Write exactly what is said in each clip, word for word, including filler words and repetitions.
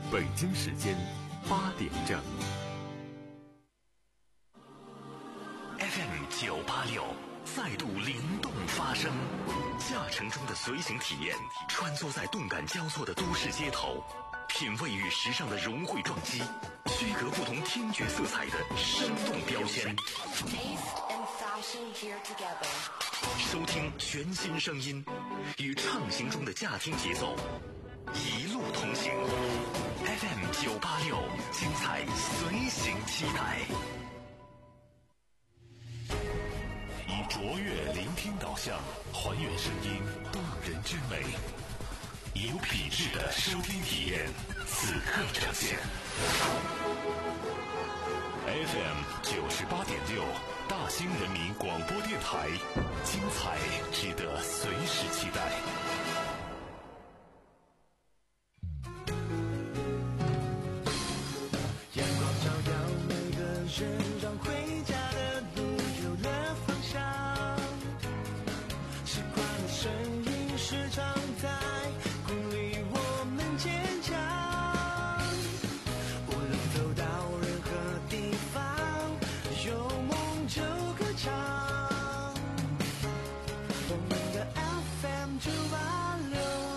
北京时间八点整。 F M 九八六再度灵动发声，驾乘中的随行体验，穿梭在动感交错的都市街头，品味与时尚的融汇撞击，区隔不同听觉色彩的生动标签。收听全新声音，与畅行中的驾听节奏，一路同行。F M 九八六，精彩随行期待。以卓越聆听导向，还原声音动人之美，有品质的收听体验，此刻呈现。F M 九十八点六，大兴人民广播电台，精彩值得随时期待。 阳光照耀每个人，让回家的路有了方向。习惯的声音时常在鼓励我们坚强。无论走到任何地方，有梦就歌唱。我们的 F M 九八六。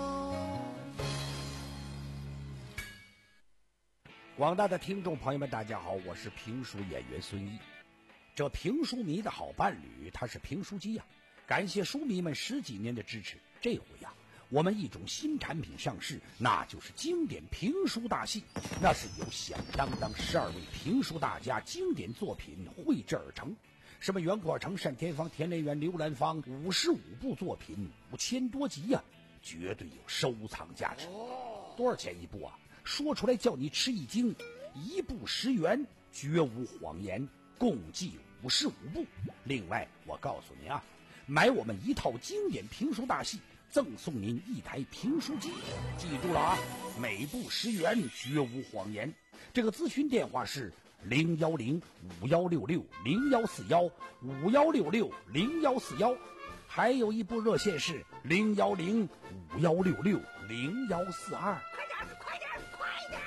广大的听众朋友们大家好，我是评书演员孙一。这评书迷的好伴侣他是评书机呀、啊，感谢书迷们十几年的支持。这回呀、啊，我们一种新产品上市，那就是经典评书大戏。那是由响当当十二位评书大家经典作品绘制而成，什么袁阔成、单田芳、田连元、刘兰芳，五十五部作品，五千多集呀、啊，绝对有收藏价值。多少钱一部啊？说出来叫你吃一惊，一部十元，绝无谎言，共计五十五部。另外我告诉您啊，买我们一套经典评书大戏，赠送您一台评书机。记住了啊，每部十元，绝无谎言。这个咨询电话是零幺零五幺六六零幺四幺五幺六六零幺四幺，还有一部热线是零幺零五幺六六零幺四二。快点快点快点！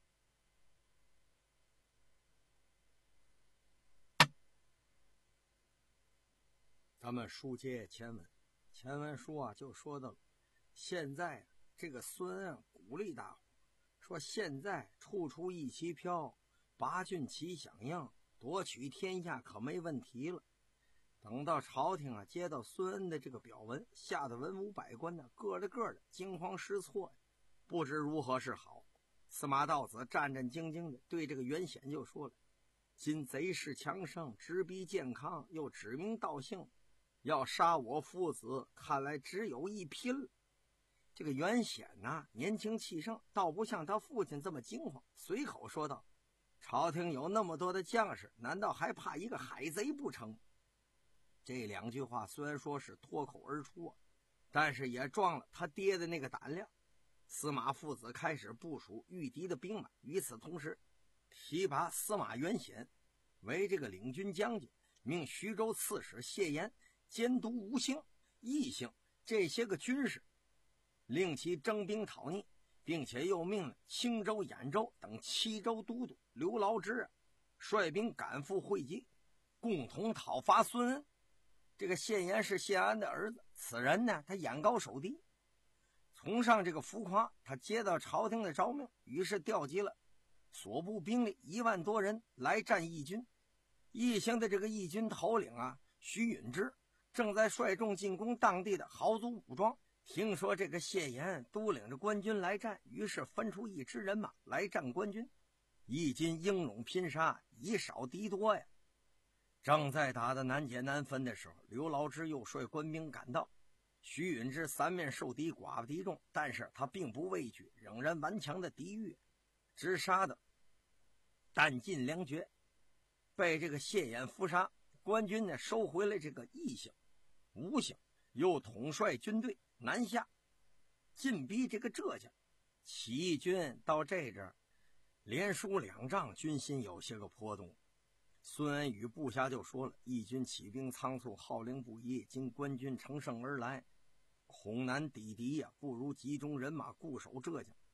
咱们书接前文，前文书啊就说到了，现在、啊、这个孙恩鼓励大伙，说现在处处一旗飘，八郡齐响应，夺取天下可没问题了。等到朝廷啊接到孙恩的这个表文，吓得文武百官呢个的个的惊慌失措呀，不知如何是好。司马道子战战兢兢的对这个袁显就说了：今贼势强盛，直逼健康，又指名道姓，要杀我父子，看来只有一拼了。这个袁显呐，年轻气盛，倒不像他父亲这么惊慌，随口说道：朝廷有那么多的将士，难道还怕一个海贼不成？这两句话虽然说是脱口而出啊，但是也壮了他爹的那个胆量。司马父子开始部署御敌的兵马，与此同时提拔司马元显为这个领军将军，命徐州刺史谢岩监督吴兴、义兴这些个军事，令其征兵讨逆，并且又命了青州、兖州等七州都督刘牢之率兵赶赴会稽，共同讨伐孙恩。这个谢岩是谢安的儿子，此人呢，他眼高手低，崇尚这个浮夸。他接到朝廷的诏命，于是调集了所部兵力一万多人来战义军。义兴的这个义军头领啊，徐允之正在率众进攻当地的豪族武装，听说这个谢岩督领着官军来战，于是分出一支人马来战官军。义军英勇拼杀，以少敌多呀。正在打得难解难分的时候，刘牢之又率官兵赶到。徐允之三面受敌，寡不敌众，但是他并不畏惧，仍然顽强的抵御，直杀的弹尽粮绝，被这个谢衍伏杀。官军呢收回了这个义兴、吴兴，又统帅军队南下，进逼这个浙江。起义军到这阵连输两仗，军心有些个波动。孙恩与部下就说了，义军起兵仓促，号令不一，今官军乘胜而来，恐难抵敌呀、啊，不如集中人马固守浙江。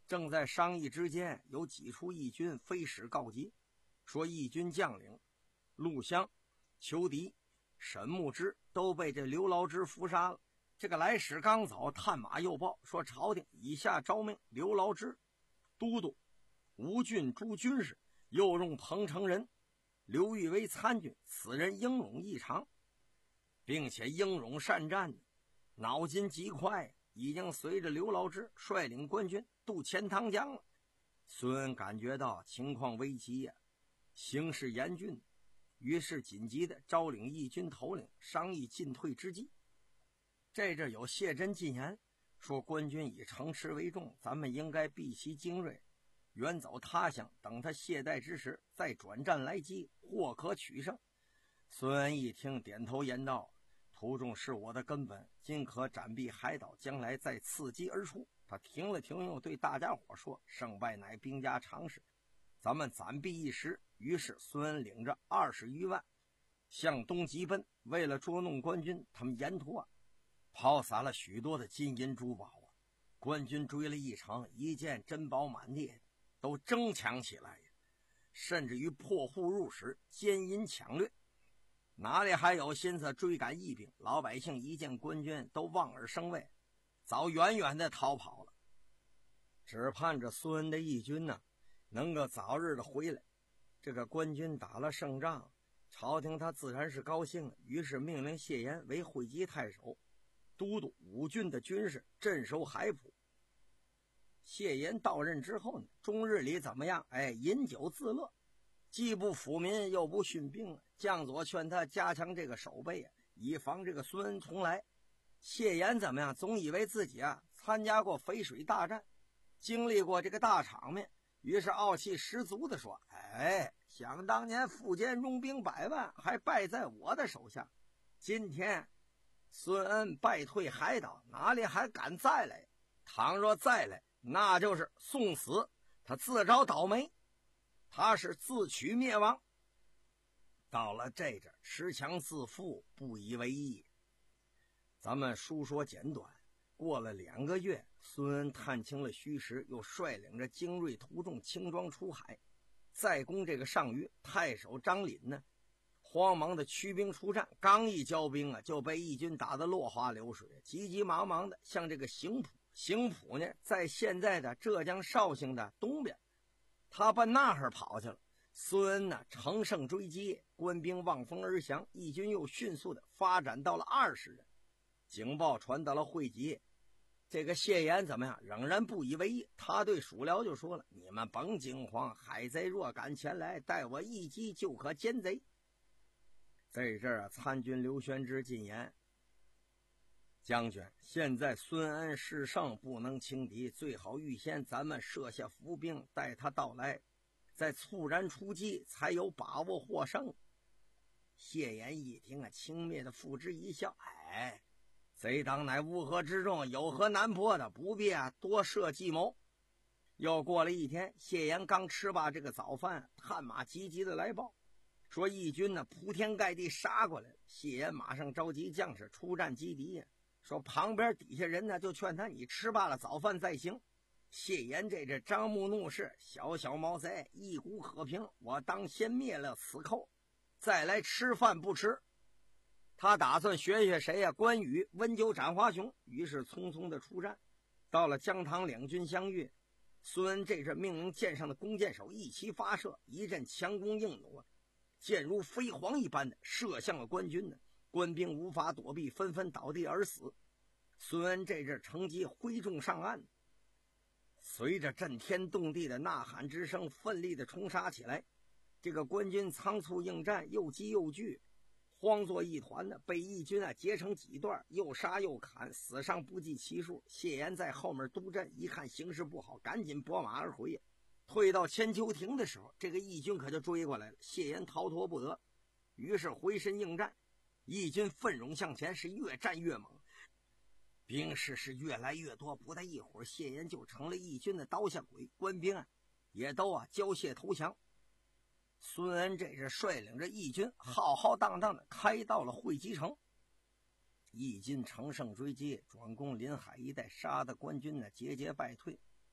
正在商议之间，有几处义军飞使告急，说义军将领陆襄、裘迪、沈牧之都被这刘牢之伏杀了。这个来使刚走，探马又报说朝廷以下诏命刘牢之都督吴郡诸军事，又用彭城人刘裕为参军，此人英勇异常，并且英勇善战，脑筋极快，已经随着刘牢之率领官军渡钱塘江了。孙恩感觉到情况危急呀、啊，形势严峻，于是紧急的招领义军头领商议进退之计。这阵有谢真进言说，官军以城池为重，咱们应该避其精锐，远走他乡，等他懈怠之时再转战来击，或可取胜。孙恩一听，点头言道：途中是我的根本，今可斩毙海岛，将来再伺机而出。他停了停，又对大家伙说：胜败乃兵家常事，咱们暂避一时。于是孙恩领着二十余万向东急奔。为了捉弄官军，他们沿途啊抛洒了许多的金银珠宝啊，官军追了一场，一见珍宝满地，都争抢起来，甚至于破户入室，奸淫抢掠，哪里还有心思追赶义兵？老百姓一见官军都望而生畏，早远远的逃跑了，只盼着孙恩的义军呢能够早日的回来。这个官军打了胜仗，朝廷他自然是高兴，于是命令谢岩为会稽太守，都督五郡的军事，镇守海浦。谢岩到任之后呢，终日里怎么样？哎，饮酒自乐，既不抚民又不训兵。将佐劝他加强这个守备啊，以防这个孙恩重来。谢岩怎么样？总以为自己啊参加过淝水大战，经历过这个大场面，于是傲气十足地说：哎，想当年苻坚拥兵百万，还败在我的手下，今天孙恩败退海岛，哪里还敢再来？倘若再来，那就是送死，他自找倒霉，他是自取灭亡。到了这阵，恃强自负，不以为意。咱们书说简短，过了两个月，孙恩探清了虚实，又率领着精锐徒众轻装出海，再攻这个上虞。太守张凛呢，慌忙的驱兵出战，刚一交兵啊，就被义军打得落花流水，急急忙忙的向这个邢浦。邢浦呢，在现在的浙江绍兴的东边，他奔那儿跑去了。孙恩呢，乘胜追击，官兵望风而降，义军又迅速的发展到了二十人。警报传到了会稽，这个谢岩怎么样？仍然不以为意。他对属僚就说了：你们甭惊慌，海贼若敢前来，待我一击就可歼贼。在这儿啊，参军刘宣之进言：将军，现在孙恩势胜，不能轻敌，最好预先咱们设下伏兵，待他到来，再猝然出击，才有把握获胜。谢岩一听啊，轻蔑的付之一笑：哎，贼党乃乌合之众，有何难破的？不必啊多设计谋。又过了一天，谢岩刚吃罢这个早饭，探马急急的来报，说义军呢铺天盖地杀过来了。谢岩马上召集将士出战击敌呀，说旁边底下人呢就劝他：你吃罢了早饭再行。谢岩这这张目怒视，小小毛贼，一股可平，我当先灭了此寇，再来吃饭不迟。他打算学学谁呀、啊？关羽温酒斩华雄。于是匆匆的出战。到了江塘，两军相遇，孙恩这阵命令舰上的弓箭手一齐发射，一阵强弓硬弩，箭如飞蝗一般的射向了官军呢。官兵无法躲避，纷纷倒地而死。孙恩这阵乘机挥众上岸，随着震天动地的呐喊之声，奋力的冲杀起来。这个官军仓促应战，又急又惧，慌作一团的，被义军啊截成几段，又杀又砍，死伤不计其数。谢岩在后面督阵，一看形势不好，赶紧拨马而回。退到千秋亭的时候，这个义军可就追过来了，谢岩逃脱不得，于是回身应战。义军奋勇向前，是越战越猛，兵士是越来越多。不大一会儿，谢岩就成了义军的刀下鬼，官兵啊也都啊交械投降。孙恩这是率领着义军浩浩荡荡的开到了会稽城。义军乘胜追击，转攻临海一带，杀得官军呢节节败退。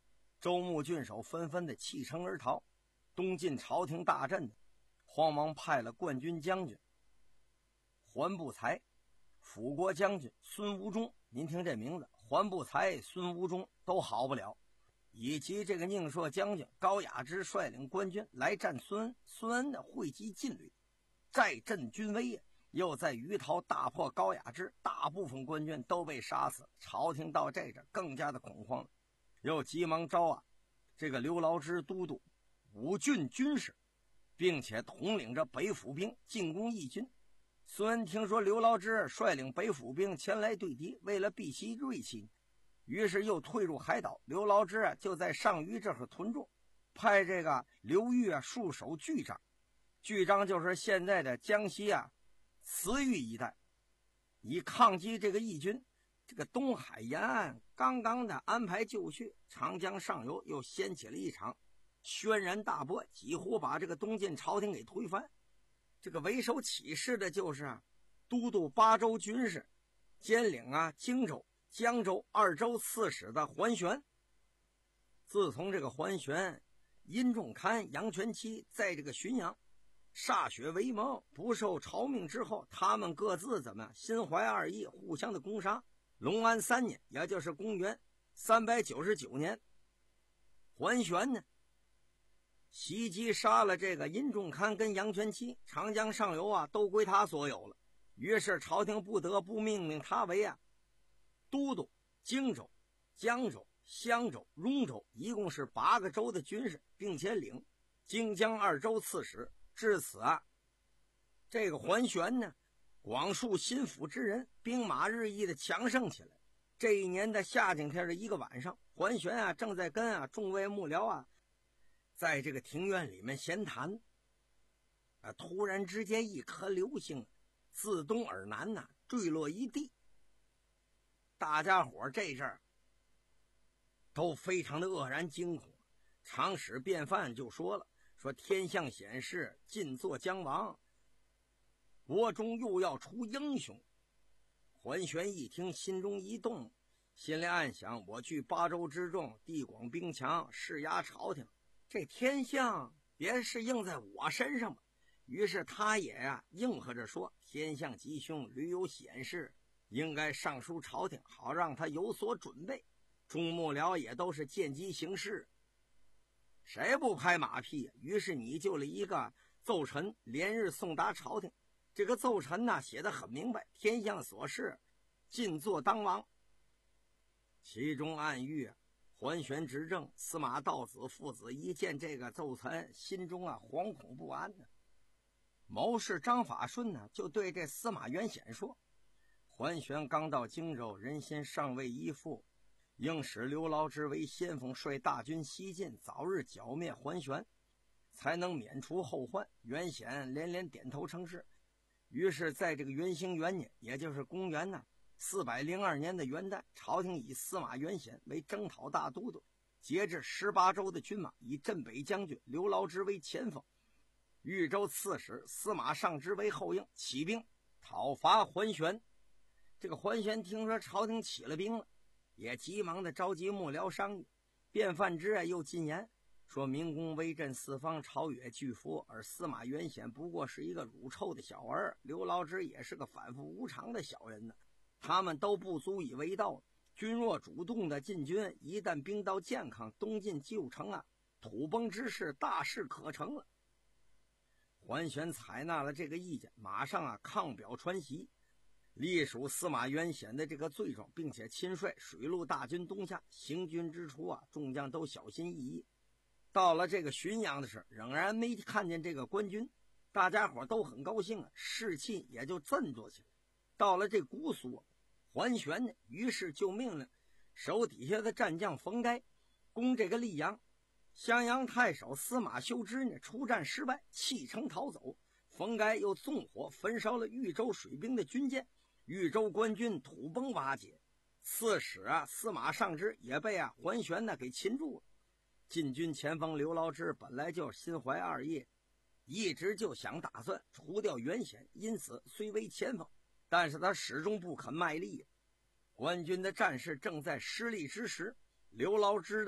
州牧郡守纷纷的弃城而逃。东晋朝廷大震的，慌忙派了冠军将军桓不才、辅国将军孙吴中，您听这名字，桓不才、孙吴中都好不了，以及这个宁朔将军高雅之率领官军来战孙恩。孙恩的汇集劲旅，寨镇军威，又在于陶大破高雅之，大部分官军都被杀死。朝廷到这阵更加的恐慌了，又急忙招啊这个刘牢之都督五郡军事，并且统领着北府兵进攻义军。孙恩听说刘牢之率领北府兵前来对敌，为了避其锐气，于是又退入海岛。刘牢之啊就在上虞这儿屯驻，派这个刘裕啊戍守巨章。巨章就是现在的江西啊慈玉一带，以抗击这个义军。这个东海沿岸刚刚的安排就绪，长江上游又掀起了一场轩然大波，几乎把这个东晋朝廷给推翻。这个为首起事的就是啊都督巴州军事，兼领啊荆州、江州二州刺史的桓玄。自从这个桓玄、殷仲堪、杨全期在这个浔阳歃血为盟，不受朝命之后，他们各自怎么心怀二意，互相的攻杀。隆安三年，也就是公元三百九十九年，桓玄呢袭击杀了这个殷仲堪跟杨全期，长江上游啊都归他所有了。于是朝廷不得不命令他为啊都督荆州、江州、襄州、雍州，一共是八个州的军事，并且领荆江二州刺史。至此啊这个桓玄呢广树心腹之人，兵马日益的强盛起来。这一年的夏景天的一个晚上，桓玄啊正在跟啊众位幕僚啊在这个庭院里面闲谈啊，突然之间一颗流星自东而南呐、啊、坠落一地。大家伙这阵儿都非常的愕然惊恐。长史便范就说了，说天象显示晋作将亡，国中又要出英雄。桓玄一听，心中一动，心里暗想，我据巴州之众，地广兵强，势压朝廷，这天象别是应在我身上吧。于是他也啊应和着说，天象吉凶屡有显示，应该上书朝廷，好让他有所准备。众幕僚也都是见机行事，谁不拍马屁？于是拟就了一个奏陈，连日送达朝廷。这个奏陈呢写得很明白，天象所示，晋作当亡。其中暗喻桓玄执政，司马道子父子一见这个奏陈，心中啊惶恐不安呢。谋士张法顺呢就对这司马元显说，桓玄刚到荆州，人心尚未依附，应使刘牢之为先锋，率大军西进，早日剿灭桓玄，才能免除后患。元显连连点头称是。于是在这个元兴元年，也就是公元呢四百零二年的元旦，朝廷以司马元显为征讨大都督，节制十八州的军马，以镇北将军刘牢之为前锋，豫州刺史司马尚之为后应，起兵讨伐桓玄。这个桓玄听说朝廷起了兵了，也急忙的召集幕僚商议。卞范之啊又进言说，明公威震四方，朝野巨服，而司马元显不过是一个乳臭的小儿，刘牢之也是个反复无常的小人呢，他们都不足以为道。君若主动的进军，一旦兵道健康，东晋旧城啊土崩之势大势可成了。桓玄采纳了这个意见，马上啊抗表传檄，隶属司马元显的这个罪状，并且亲率水陆大军东下。行军之初啊，众将都小心翼翼。到了这个浔阳的时候，仍然没看见这个官军，大家伙都很高兴啊，士气也就振作起来。到了这姑苏，桓玄呢，于是就命令手底下的战将冯该攻这个溧阳。襄阳太守司马修之呢，出战失败，弃城逃走。冯该又纵火焚烧了豫州水兵的军舰，豫州官军土崩瓦解。刺史啊司马尚之也被啊桓玄呢给擒住了。晋军前锋刘牢之本来就心怀二意，一直就想打算除掉元显，因此虽为前锋，但是他始终不肯卖力。官军的战事正在失利之时，刘牢之的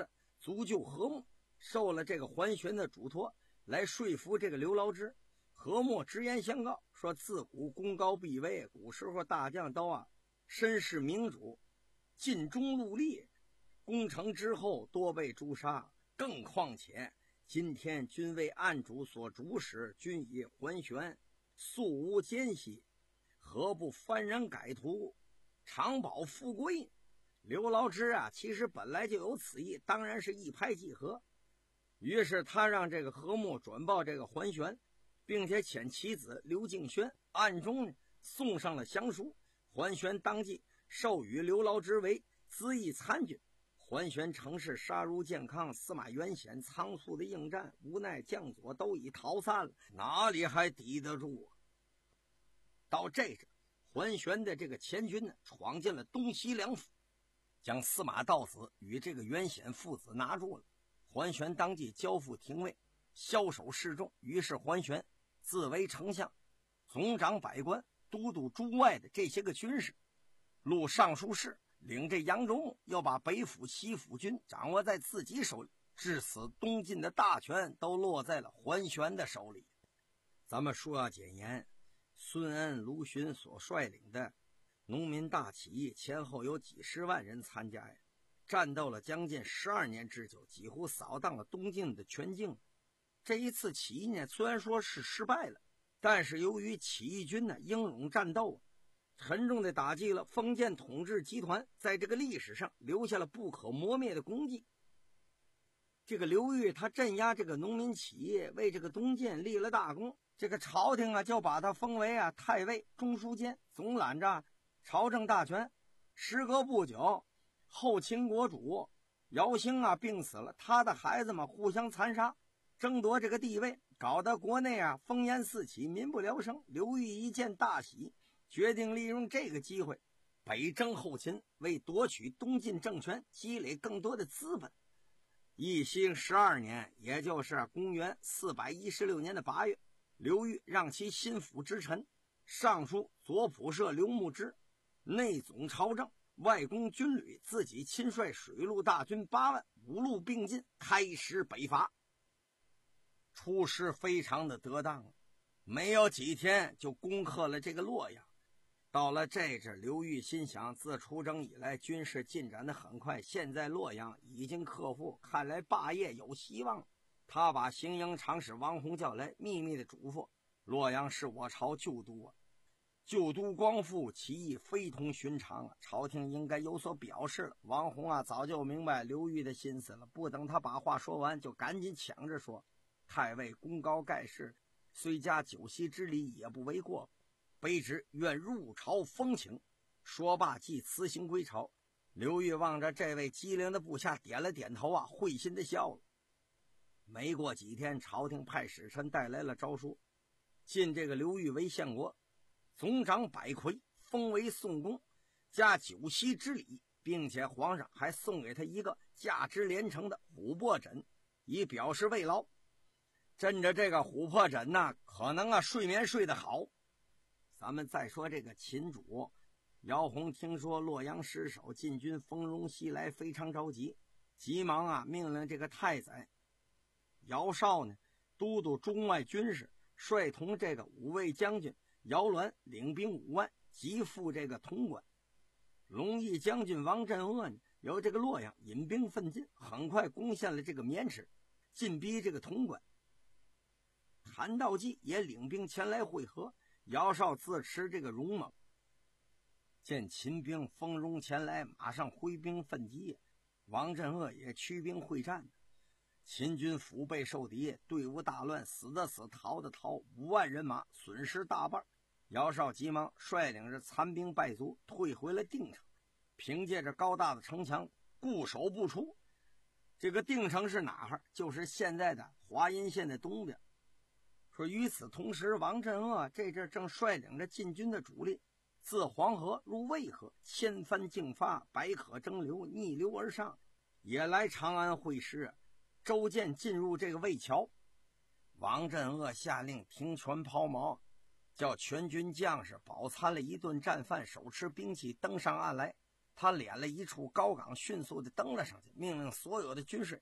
足救和睦，受了这个桓玄的嘱托，来说服这个刘牢之。和睦直言相告说，自古功高必威，古时候大将都啊身是明主，尽忠戮力，攻城之后多被诛杀，更况且今天君为暗主所主使，君以桓玄素无奸细，何不幡然改图，长保富贵？刘牢之啊其实本来就有此意，当然是一拍即合。于是他让这个和睦转报这个桓玄，并且遣其子刘敬轩暗中送上了降书。桓玄当即授予刘牢之为资议参军。桓玄乘势杀入建康，司马元显仓促的应战，无奈将佐都已逃散了，哪里还抵得住啊？到这时，桓玄的这个前军呢，闯进了东西两府，将司马道子与这个元显父子拿住了。桓玄当即交付廷尉，枭首示众。于是桓玄自为丞相，总掌百官，都督诸外的这些个军事，录尚书事，领这扬州牧，要把北府西府军掌握在自己手里，至此东晋的大权都落在了桓玄的手里。咱们说要简言，孙恩、卢循所率领的农民大起义前后有几十万人参加呀，战斗了将近十二年之久，几乎扫荡了东晋的全境。这一次起义呢，虽然说是失败了，但是由于起义军呢英勇战斗，沉重地打击了封建统治集团，在这个历史上留下了不可磨灭的功绩。这个刘裕他镇压这个农民起义，为这个东晋立了大功，这个朝廷啊就把他封为啊太尉、中书监，总揽着朝政大权。时隔不久，后秦国主姚兴啊病死了，他的孩子们互相残杀，争夺这个地位，搞得国内啊烽烟四起，民不聊生。刘裕一见大喜，决定利用这个机会北征后秦，为夺取东晋政权积累更多的资本。义兴十二年，也就是公元四百一十六年的八月，刘裕让其心腹之臣尚书左仆射刘牧之内总朝政，外攻军旅，自己亲率水陆大军八万，五路并进，开始北伐。出师非常的得当，没有几天就攻克了这个洛阳。到了这阵，刘裕心想，自出征以来军事进展的很快，现在洛阳已经克服，看来霸业有希望。他把行营长史王弘叫来，秘密的嘱咐，洛阳是我朝旧都啊，旧都光复，其意非同寻常啊，朝廷应该有所表示了。王弘啊早就明白刘裕的心思了，不等他把话说完，就赶紧抢着说，太尉功高盖世，虽加酒席之礼也不为过，卑职愿入朝封请。说罢即辞行归朝。刘裕望着这位机灵的部下点了点头啊，会心的笑了。没过几天，朝廷派使臣带来了诏书，晋这个刘裕为献国，总掌百魁，封为宋公，加酒席之礼，并且皇上还送给他一个价值连城的琥珀枕，以表示慰劳。枕着这个琥珀枕呢，可能啊睡眠睡得好。咱们再说这个秦主姚洪，听说洛阳失守，晋军蜂拥袭来，非常着急，急忙啊命令这个太宰姚绍呢都督中外军事，率同这个五位将军姚鸾领兵五万，急赴这个潼关。龙翼将军王镇恶呢由这个洛阳引兵奋进，很快攻陷了这个渑池，进逼这个潼关。韩道济也领兵前来会合，姚绍自持这个勇猛，见秦兵蜂拥前来，马上挥兵奋击，王镇恶也驱兵会战。秦军腹背受敌，队伍大乱，死的死，逃的逃，五万人马损失大半。姚绍急忙率领着残兵败卒退回了定城，凭借着高大的城墙固守不出。这个定城是哪儿？就是现在的华阴县的东边。说与此同时，王镇恶这阵正率领着晋军的主力自黄河入渭河，千帆竞发，百舸争流，逆流而上，也来长安会师。周建进入这个渭桥，王镇恶下令停权抛锚，叫全军将士饱餐了一顿战饭，手持兵器登上岸来。他敛了一处高岗，迅速地登了上去，命令所有的军士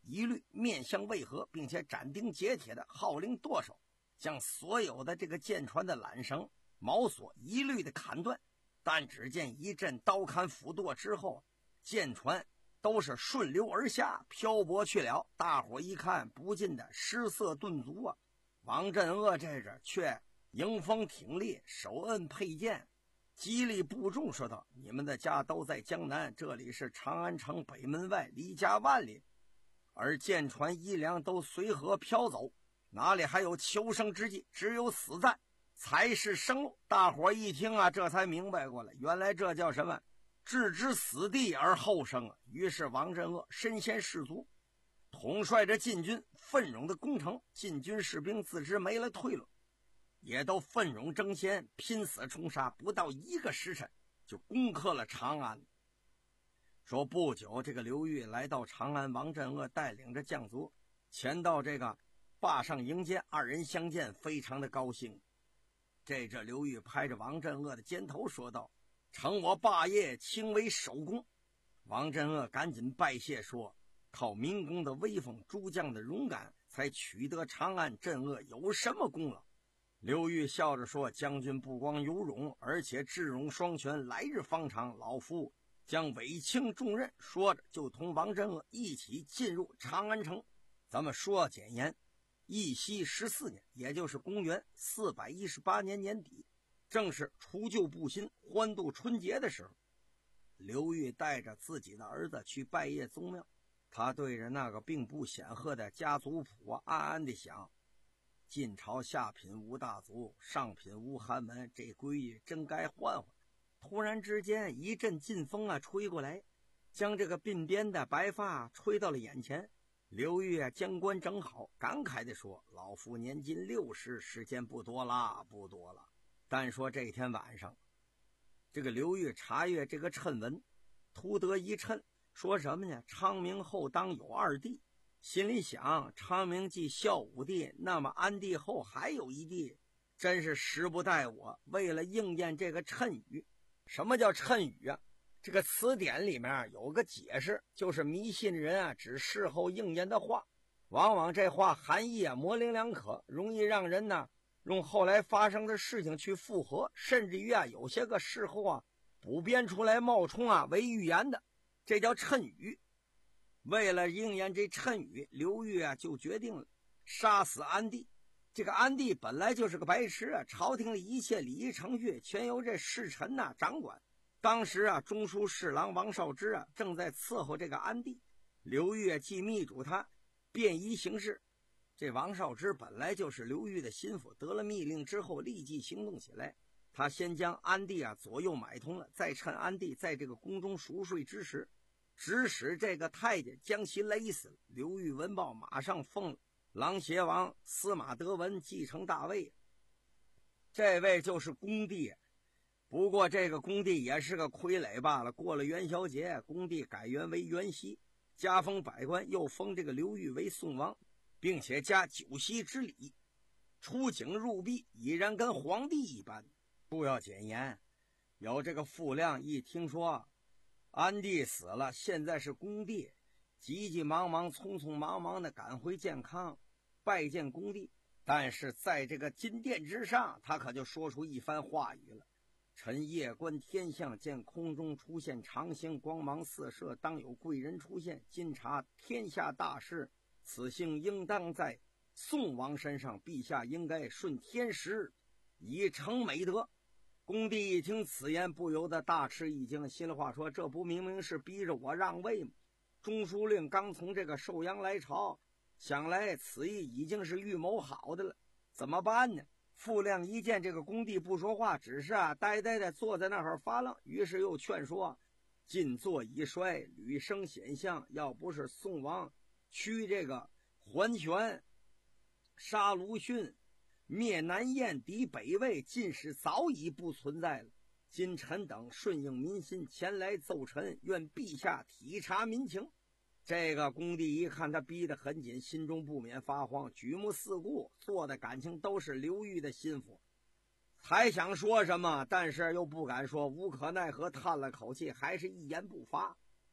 一律面向渭河，并且斩钉截铁的号令舵手，将所有的这个舰船的缆绳、锚索一律的砍断。但只见一阵刀砍斧剁之后，舰船都是顺流而下，漂泊去了。大伙一看，不禁的失色顿足啊！王镇恶这阵却迎风挺立，手摁佩剑，激励部众说道：“你们的家都在江南，这里是长安城北门外，离家万里，而舰船衣粮都随河飘走，哪里还有求生之计？只有死战才是生路。”大伙一听啊，这才明白过来，原来这叫什么？置之死地而后生啊！于是王镇恶身先士卒，统帅着晋军奋勇的攻城。晋军士兵自知没了退路，也都奋勇争先，拼死冲杀，不到一个时辰就攻克了长安。说不久，这个刘裕来到长安，王镇恶带领着将卒前到这个坝上迎接，二人相见，非常的高兴。这这刘裕拍着王镇恶的肩头说道：“承我霸业，轻为首功。”王镇恶赶紧拜谢说：“靠民公的威风，诸将的勇敢，才取得长安，镇恶有什么功劳？”刘裕笑着说：“将军不光有勇，而且智勇双全，来日方长，老夫将委卿重任。”说着就同王镇恶一起进入长安城。咱们说简言，义熙十四年，也就是公元四百一十八年年底，正是除旧布新、欢度春节的时候，刘裕带着自己的儿子去拜谒宗庙。他对着那个并不显赫的家族谱啊，暗暗地想：晋朝下品无大族，上品无寒门，这规矩真该换换。突然之间，一阵劲风啊吹过来，将这个鬓边的白发吹到了眼前。刘裕啊将冠整好，感慨地说：“老夫年近六十，时间不多啦，不多了。”但说这天晚上，这个刘裕查阅这个谶文，突得一谶，说什么呢？昌明后当有二弟。心里想，昌明既孝武帝，那么安帝后还有一弟，真是时不待我。为了应验这个谶语，什么叫谶语啊？这个词典里面有个解释，就是迷信人啊只事后应验的话，往往这话含义啊模棱两可，容易让人呢用后来发生的事情去附和，甚至于啊有些个事后啊补编出来冒充啊为预言的，这叫谶语。为了应验这谶语，刘裕啊就决定了杀死安帝。这个安帝本来就是个白痴啊，朝廷里一切礼仪程序全由这侍臣呐、啊、掌管。当时啊，中书侍郎王绍之啊正在伺候这个安帝，刘裕既密嘱他便衣行事。这王绍之本来就是刘裕的心腹，得了密令之后立即行动起来。他先将安帝啊左右买通了，再趁安帝在这个宫中熟睡之时，指使这个太监将其勒死了。刘裕闻报，马上奉琅邪王司马德文继承大位，这位就是恭帝。不过这个恭帝也是个傀儡罢了。过了元宵节，恭帝改元为元熙，加封百官，又封这个刘裕为宋王，并且加酒席之礼，出京入壁，已然跟皇帝一般。不要简言，有这个傅亮一听说安帝死了，现在是恭帝，急急忙忙匆匆忙忙的赶回健康拜见恭帝。但是在这个金殿之上，他可就说出一番话语了：臣夜观天象，见空中出现长星，光芒四射，当有贵人出现。今察天下大事，此幸应当在宋王身上，陛下应该顺天时，以成美德。恭帝一听此言，不由得大吃一惊，心里话说：这不明明是逼着我让位吗？中书令刚从这个寿阳来朝，想来此意已经是预谋好的了，怎么办呢？傅亮一见这个恭帝不说话，只是啊呆呆的坐在那儿发愣，于是又劝说：晋作已衰，屡生险象，要不是宋王驱这个桓玄，杀卢逊，灭南燕，抵北魏，晋室早已不存在了。今臣等顺应民心，前来奏臣，愿陛下体察民情。这个恭帝一看他逼得很紧，心中不免发慌，举目四顾，做的感情都是刘裕的心腹，还想说什么，但是又不敢说，无可奈何，叹了口气，还是一言不发。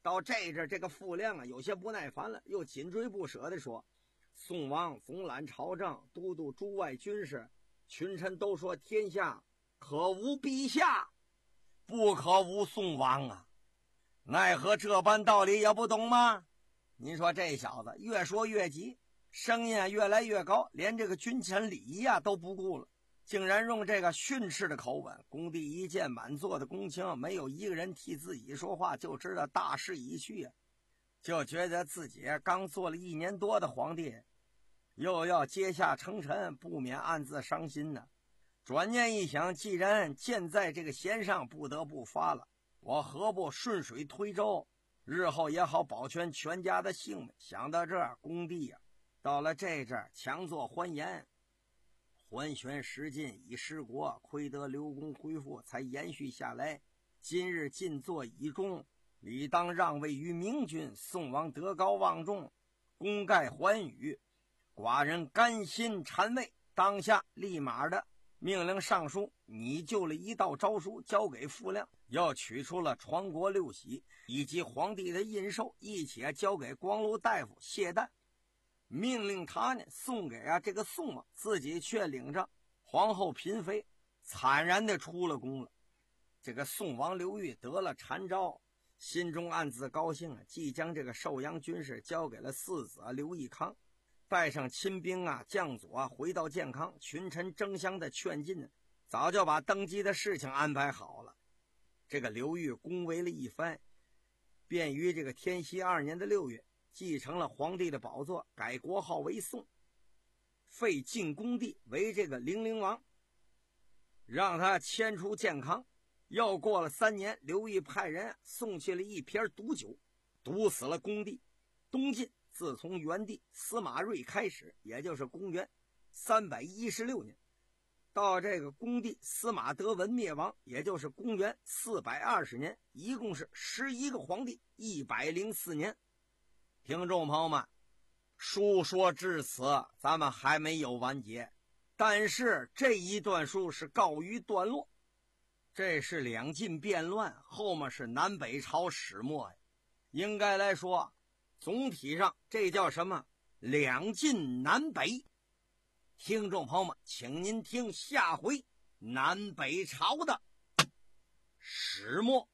到这阵，这个傅亮啊有些不耐烦了，又紧追不舍地说：“宋王总揽朝政，都督诸外军事，群臣都说天下可无陛下，不可无宋王啊！奈何这般道理也不懂吗？”您说这小子越说越急，声音啊越来越高，连这个君臣礼仪啊都不顾了，竟然用这个训斥的口吻。工地一见满座的公卿，没有一个人替自己说话，就知道大势已去啊，就觉得自己刚做了一年多的皇帝，又要阶下称臣，不免暗自伤心呢。转念一想，既然箭在这个弦上，不得不发了，我何不顺水推舟，日后也好保全全家的性命。想到这儿，工地呀、啊，到了这阵强作欢颜，桓玄时尽以失国，亏得刘公恢复，才延续下来。今日进作以终，理当让位于明君。宋王德高望重，功盖寰宇，寡人甘心禅位。当下立马的命令上书，拟就了一道诏书，交给傅亮，要取出了传国六玺以及皇帝的印绶，一起交给光禄大夫谢旦，命令他呢送给啊这个宋王，自己却领着皇后嫔妃惨然的出了宫了。这个宋王刘裕得了禅诏，心中暗自高兴啊，即将这个寿阳军事交给了四子啊刘义康，带上亲兵啊将佐啊回到建康，群臣争相的劝进呢，早就把登基的事情安排好了。这个刘裕恭维了一番，便于这个天禧二年的六月继承了皇帝的宝座，改国号为宋，废晋恭帝为这个零陵王，让他迁出建康。又过了三年，刘裕派人送去了一瓶毒酒，毒死了恭帝。东晋自从元帝司马睿开始，也就是公元三百一十六年，到这个恭帝司马德文灭亡，也就是公元四百二十年，一共是十一个皇帝，一百零四年。听众朋友们，书说至此，咱们还没有完结，但是这一段书是告于段落。这是两晋变乱，后面是南北朝始末呀。应该来说，总体上这叫什么？两晋南北。听众朋友们，请您听下回南北朝的始末。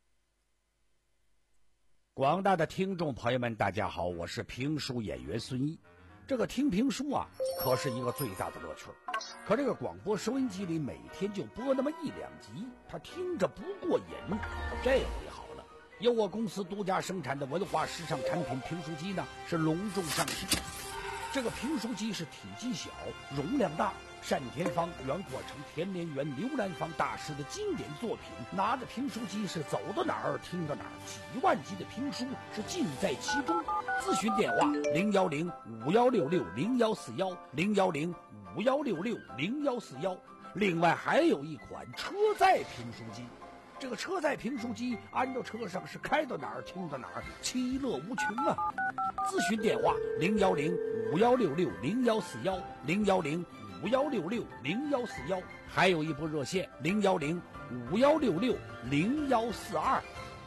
广大的听众朋友们，大家好，我是评书演员孙一。这个听评书啊，可是一个最大的乐趣。可这个广播收音机里每天就播那么一两集，他听着不过瘾。这回好了，由我公司独家生产的文化时尚产品评书机呢，是隆重上市。这个评书机是体积小，容量大，单田芳、袁阔成、田连元、刘兰芳大师的经典作品。拿着评书机是走到哪儿听到哪儿，几万集的评书是尽在其中。咨询电话零幺零五幺六六零幺四幺零幺零五幺六六零幺四幺。另外还有一款车载评书机，这个车载评书机安到车上是开到哪儿听到哪儿，其乐无穷啊！咨询电话零幺零五幺六六零幺四幺零幺零五幺六六零幺四幺，还有一部热线零幺零五幺六六零幺四二。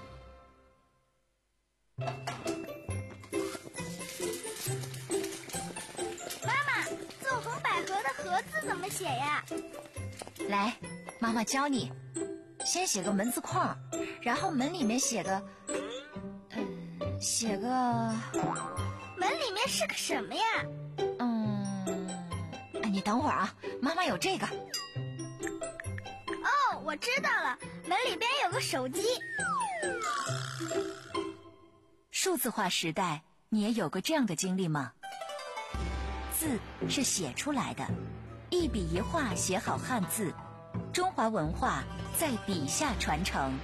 妈妈，纵横捭阖的阖字怎么写呀？ 来，妈妈教你。先写个门字框，然后门里面写个，嗯，写个， 门里面是个什么呀？ 嗯，你等会儿啊，妈妈有这个。 哦，我知道了，门里边有个手机。 数字化时代，你也有过这样的经历吗？字是写出来的，一笔一画写好汉字，中华文化在笔下传承。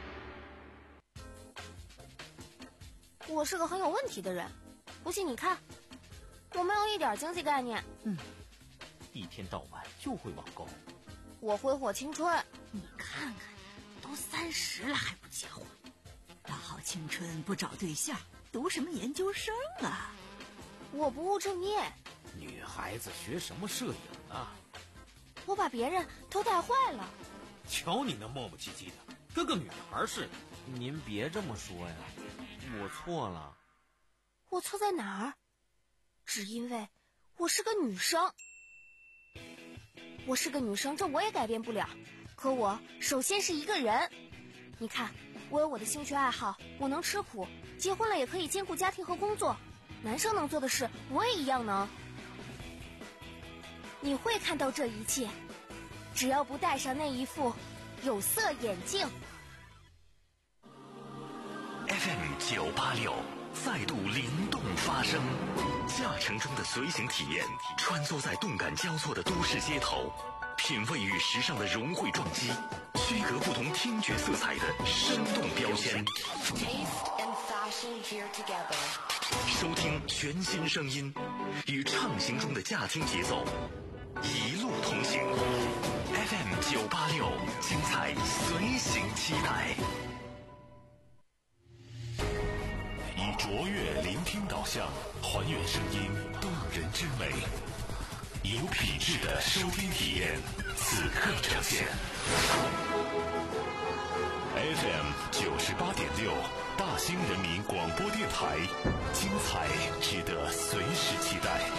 我是个很有问题的人，不信你看，我没有一点经济概念。 嗯，一天到晚就会网购。 我挥霍青春。 你看看，都三十了还不结婚，大好青春不找对象，读什么研究生啊？ 我不务正业。 女孩子学什么摄影啊？ 我把别人都带坏了。 瞧你那磨磨唧唧的，跟个女孩似的。 您别这么说呀。 我错了。 我错在哪儿？只因为我是个女生。我是个女生，这我也改变不了。可我首先是一个人。你看，我有我的兴趣爱好，我能吃苦，结婚了也可以兼顾家庭和工作。男生能做的事，我也一样能。你会看到这一切，只要不戴上那一副有色眼镜。 F M 九八六再度灵动发声，驾乘中的随行体验，穿梭在动感交错的都市街头，品味与时尚的融汇撞击，区隔不同听觉色彩的生动标签。收听全新声音，与畅行中的驾听节奏一路同行。F M 九八六，精彩随行期待。以卓越聆听导向，还原声音动人之美，有品质的收听体验，此刻呈现。F M 九十八点六，大兴人民广播电台，精彩值得随时期待。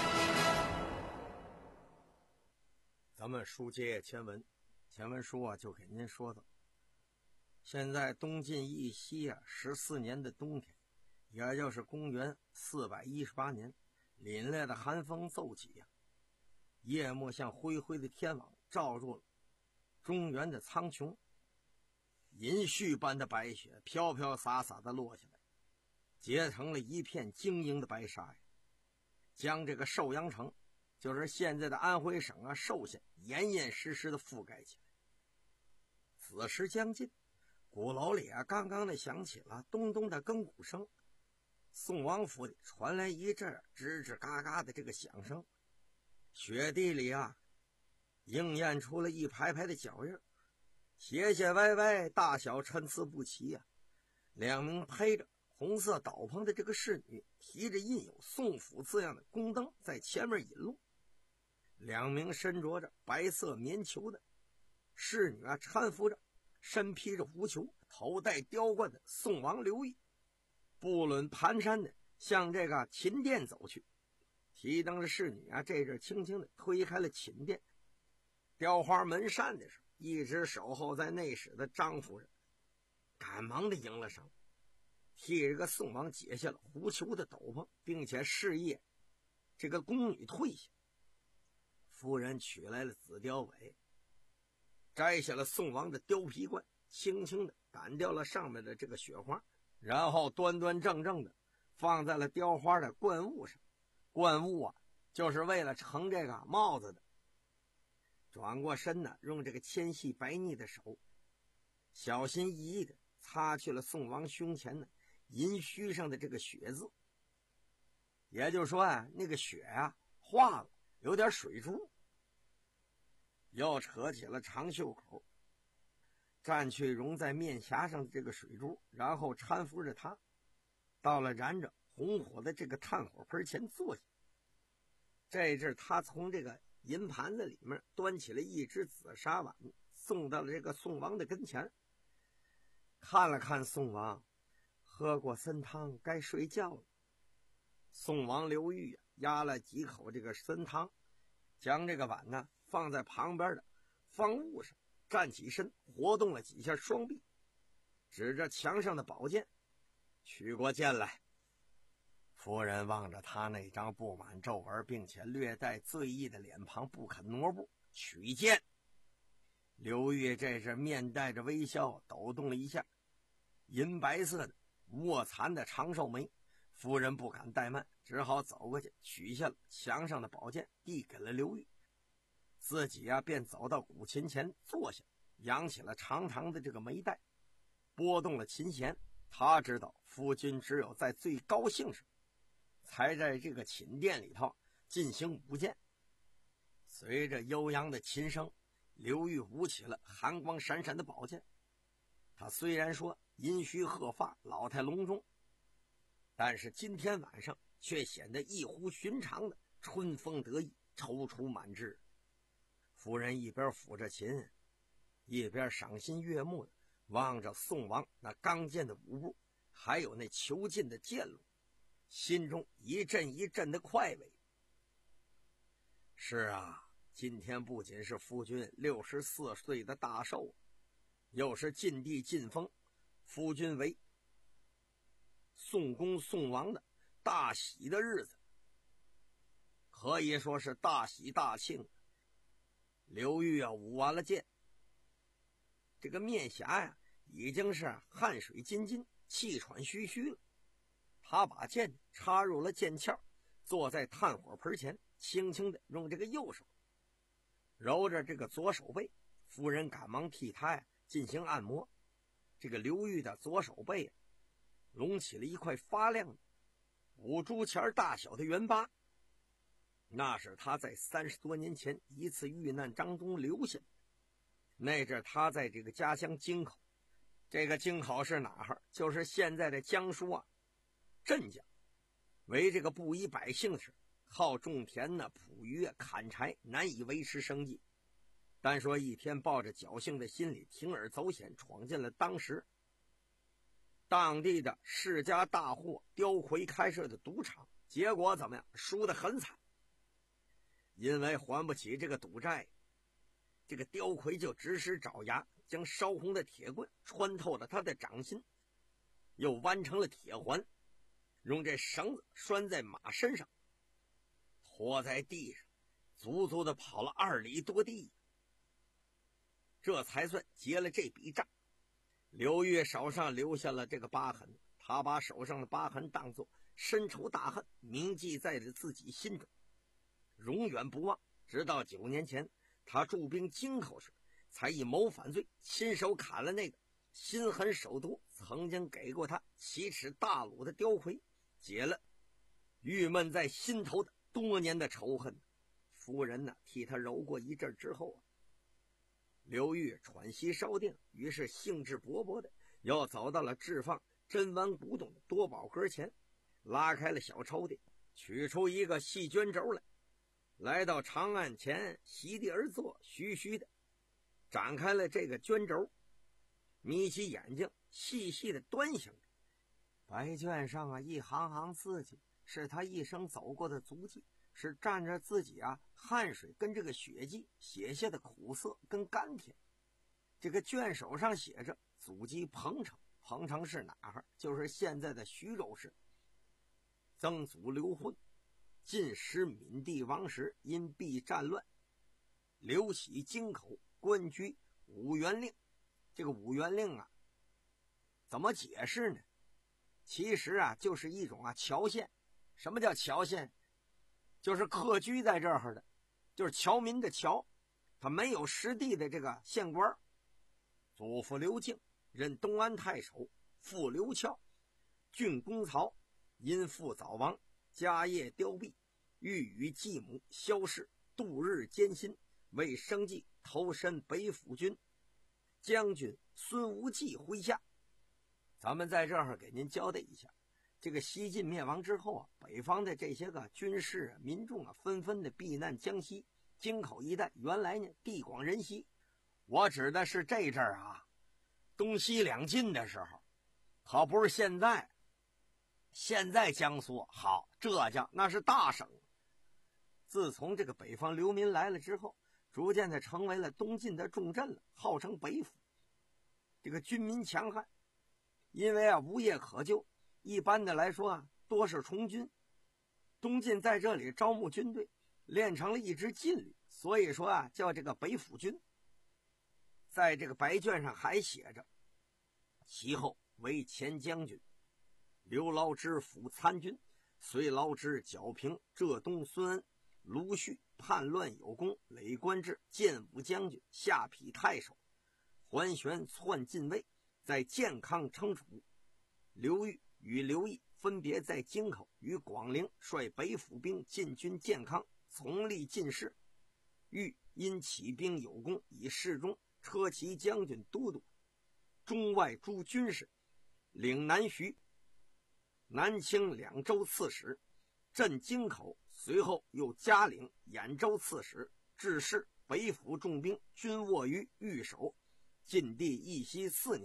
咱们书接前文，前文书啊就给您说到，现在东晋义熙啊十四年的冬天，也就是公元四百一十八年，凛冽的寒风骤起呀、啊，夜幕像灰灰的天网罩住了中原的苍穹，银絮般的白雪飘飘洒洒的落下来，结成了一片晶莹的白纱呀，将这个寿阳城，就是现在的安徽省啊寿县，严严实实的覆盖起来。此时将近，鼓楼里啊刚刚的响起了咚咚的更鼓声，宋王府里传来一阵吱吱嘎嘎的这个响声，雪地里啊映验出了一排排的脚印，斜斜歪歪，大小参差不齐呀、啊。两名披着红色斗篷的这个侍女，提着印有宋府字样的宫灯在前面引路。两名身着着白色棉裘的侍女啊，搀扶着身披着狐裘、头戴雕冠的宋王刘裕，步履蹒跚的向这个寝殿走去。提灯的侍女啊，这阵轻轻的推开了寝殿雕花门扇的时候，一直守候在内室的张夫人赶忙的迎了上，替这个宋王解下了狐裘的斗篷，并且示意这个宫女退下。夫人取来了紫貂尾，摘下了宋王的貂皮冠，轻轻的掸掉了上面的这个雪花，然后端端正正的放在了雕花的冠物上。冠物啊，就是为了盛这个帽子的。转过身呢，用这个纤细白腻的手，小心翼翼的擦去了宋王胸前呢银须上的这个血渍。也就是说啊，那个血啊化了，有点水珠。又扯起了长袖口，蘸去融在面颊上的这个水珠，然后搀扶着他到了燃着红火的这个炭火盆前坐下。这阵他从这个银盘子里面端起了一只紫砂碗，送到了这个宋王的跟前，看了看宋王，喝过参汤该睡觉了。宋王刘裕啊，压了几口这个参汤，将这个碗呢放在旁边的方物上，站起身，活动了几下双臂，指着墙上的宝剑，取过剑来。夫人望着他那张布满皱纹并且略带醉意的脸庞，不肯挪步，取剑。刘裕这是面带着微笑，抖动了一下银白色的卧蚕的长寿眉。夫人不敢怠慢，只好走过去，取下了墙上的宝剑，递给了刘裕。自己啊便走到古琴前坐下，扬起了长长的这个眉带，拨动了琴弦。他知道夫君只有在最高兴时才在这个寝殿里头进行舞剑。随着悠扬的琴声，刘裕舞起了寒光闪闪的宝剑。他虽然说银须鹤发，老态龙钟，但是今天晚上却显得异乎寻常的春风得意，踌躇满志。夫人一边抚着琴，一边赏心悦目的望着宋王那刚健的舞步， 还有那囚禁的剑路，心中一阵一阵的快慰。是啊，今天不仅是夫君六十四岁的大寿，又是晋帝晋封夫君为宋公宋王的大喜的日子，可以说是大喜大庆。刘裕啊，舞完了剑，这个面颊呀、啊，已经是汗水津津，气喘吁吁了。他把剑插入了剑鞘，坐在炭火盆前，轻轻的用这个右手揉着这个左手背。夫人赶忙替他呀进行按摩。这个刘裕的左手背啊，隆起了一块发亮的五铢钱大小的圆疤，那是他在三十多年前一次遇难当中留下的。那阵他在这个家乡京口，这个京口是哪儿？就是现在的江苏啊镇江，为这个布衣百姓时，靠种田呢、捕鱼啊、砍柴，难以维持生计。单说一天抱着侥幸的心理，铤而走险，闯进了当时当地的世家大户刁魁开设的赌场，结果怎么样？输得很惨。因为还不起这个赌债，这个刁魁就指使爪牙，将烧红的铁棍穿透了他的掌心，又弯成了铁环，用这绳子拴在马身上，拖在地上，足足的跑了二里多地，这才算结了这笔账。刘裕手上留下了这个疤痕，他把手上的疤痕当作深仇大恨，铭记在了自己心中，永远不忘。直到九年前他驻兵京口时，才以谋反罪亲手砍了那个心狠手毒曾经给过他奇耻大辱的刁魁，解了郁闷在心头的多年的仇恨。夫人呢，替他揉过一阵之后啊，刘裕喘息稍定，于是兴致勃勃的要走到了置放珍玩古董的多宝阁前，拉开了小抽屉，取出一个细绢轴来，来到长案前席地而坐，徐徐的展开了这个绢轴，眯起眼睛细细的端详着。白卷上啊一行行字迹，是他一生走过的足迹，是蘸着自己啊汗水跟这个血迹写下的苦涩跟甘甜。这个卷首上写着祖籍彭城，彭城是哪儿？就是现在的徐州市。曾祖刘混，晋时闽地王时，因避战乱，刘喜京口，官居五原令。这个五原令啊，怎么解释呢？其实啊，就是一种啊侨县。什么叫侨县？就是客居在这儿的，就是侨民的侨，他没有实地的这个县官。祖父刘敬任东安太守，父刘翘郡公曹，因父早亡，家业凋敝，欲与继母萧氏度日艰辛，为生计投身北府军。将军孙无忌麾下。咱们在这儿给您交代一下，这个西晋灭亡之后啊，北方的这些个军事啊、民众啊，纷纷的避难江西。京口一带原来呢地广人稀，我指的是这阵儿啊，东西两晋的时候，可不是现在。现在江苏好，浙江那是大省。自从这个北方流民来了之后，逐渐的成为了东晋的重镇了，号称北府。这个军民强悍，因为啊无业可就，一般的来说啊多是从军。东晋在这里招募军队，练成了一支劲旅，所以说啊叫这个北府军。在这个白卷上还写着，其后为前将军，刘牢之辅参军，遂牢之剿平浙东孙恩，卢旭叛乱有功，累官至建武将军，下邳太守，桓玄篡晋位，在建康称楚。刘裕与刘毅分别在京口与广陵率北府兵进军建康，从立进士。裕因起兵有功，以侍中、车骑将军都督、中外诸军事，领南徐、南清两州刺史，镇京口。随后又加领兖州刺史，致仕北府重兵均卧于御守。晋帝义熙四年，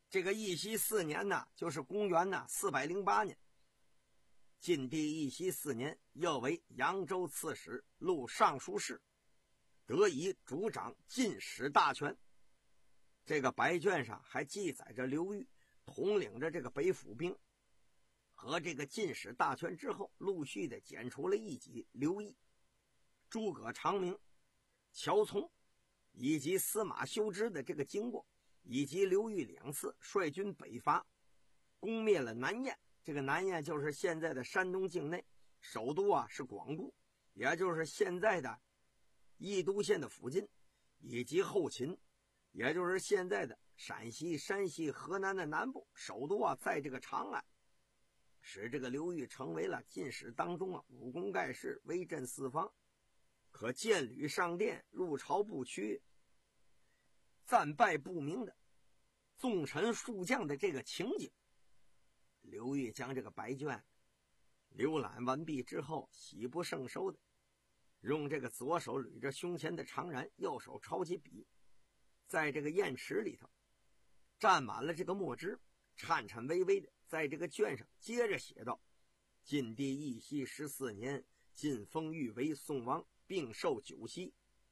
这个义熙四年呢，就是公元呢四百零八年，晋帝义熙四年，又为扬州刺史、录尚书事，得以主掌进使大权。这个白卷上还记载着刘裕统领着这个北府兵和这个进使大权之后，陆续的剪除了一级刘毅、诸葛长明、乔从以及司马修之的这个经过，以及刘裕两次率军北伐，攻灭了南燕。这个南燕就是现在的山东境内，首都啊是广固，也就是现在的义都县的附近，以及后秦，也就是现在的陕西、山西、河南的南部，首都啊在这个长安，使这个刘裕成为了进使当中啊武功盖世，威震四方，可剑履上殿，入朝不趋，战败不明的纵臣数将的这个情景。刘裕将这个白卷浏览完毕之后，喜不胜收的用这个左手捋着胸前的长髯，右手抄起笔，在这个砚池里头蘸满了这个墨汁，颤颤巍巍的在这个卷上接着写道：晋帝义熙十四年，晋封裕为宋王，并授九锡。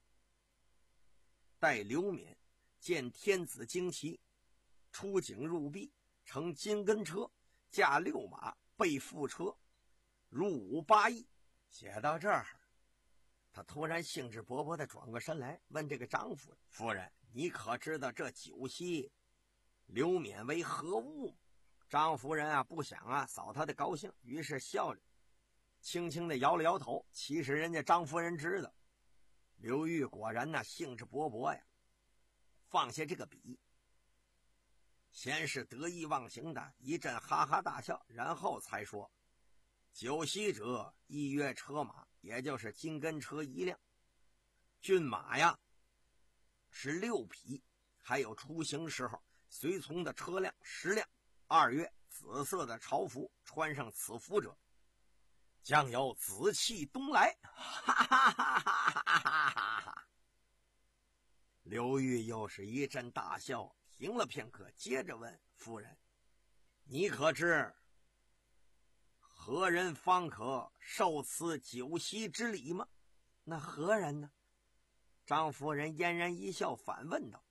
待刘勉见天子旌旗，出警入壁，乘金根车，驾六马，备副车，入伍八邑。写到这儿，他突然兴致勃勃地转过身来，问这个张夫人：“夫人，你可知道这九锡刘勉为何物？”张夫人啊，不想啊扫他的高兴，于是笑着轻轻地摇了摇头。其实人家张夫人知道，刘裕果然呢兴致勃勃呀，放下这个笔，先是得意忘形的一阵哈哈大笑，然后才说：“九锡者，一曰车马，也就是金根车一辆，骏马呀是六匹，还有出行时候随从的车辆十辆。二曰紫色的朝服，穿上此服者，将有紫气东来。”哈哈哈哈哈哈哈！刘裕又是一阵大笑，停了片刻，接着问夫人：“你可知何人方可受此九锡之礼吗？”“那何人呢？”张夫人嫣然一笑，反问道：“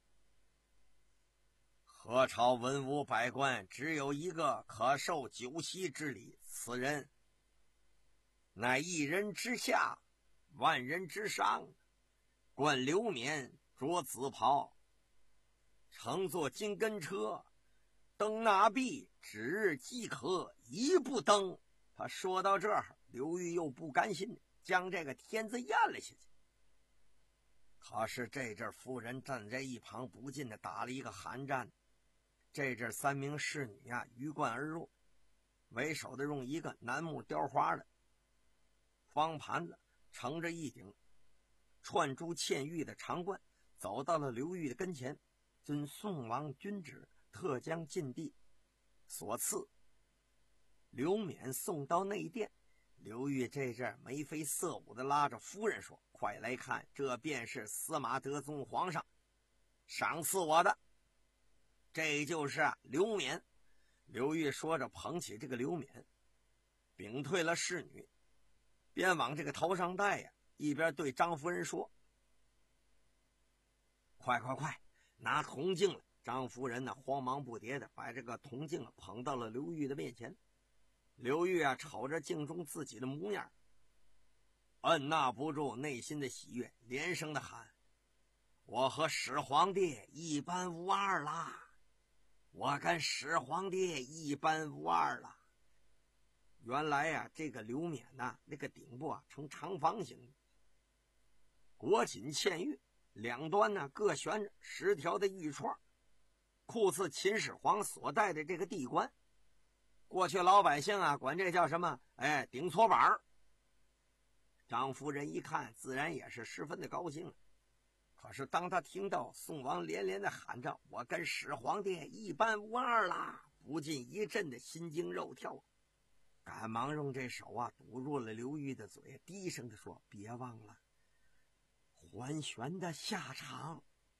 何朝文武百官只有一个可受九锡之礼，此人乃一人之下，万人之上。冠刘勉，着紫袍，乘坐金根车，登那壁，指日即可，一步登。”他说到这儿，刘裕又不甘心，将这个天字咽了下去。可是这阵夫人站在一旁，不禁的打了一个寒战。这阵三名侍女啊鱼贯而入，为首的用一个楠木雕花的方盘子盛着一顶串珠嵌玉的长冠，走到了刘裕的跟前：“遵宋王君旨，特将晋帝所赐刘勉送到内殿。”刘裕这阵眉飞色舞的拉着夫人说：“快来看，这便是司马德宗皇上赏赐我的，这就是刘勉。”刘裕说着捧起这个刘勉，屏退了侍女，边往这个头上戴呀，一边对张夫人说：“快快快，拿铜镜来！”张夫人呢慌忙不迭的把这个铜镜捧到了刘裕的面前。刘裕啊瞅着镜中自己的模样，按捺不住内心的喜悦，连声的喊：“我和始皇帝一般无二啦！我跟始皇帝一般无二了。”原来呀、啊，这个刘勉呐、啊，那个顶部啊呈长方形的，裹紧嵌玉，两端呢各悬着十条的玉串，酷似秦始皇所戴的这个帝冠。过去老百姓啊管这叫什么？哎，顶搓板儿。张夫人一看，自然也是十分的高兴。可是当他听到宋王连连的喊着“我跟始皇帝一般无二啦”，不禁一阵的心惊肉跳，赶忙用这手啊堵住了刘裕的嘴，低声的说：“别忘了，桓玄的下场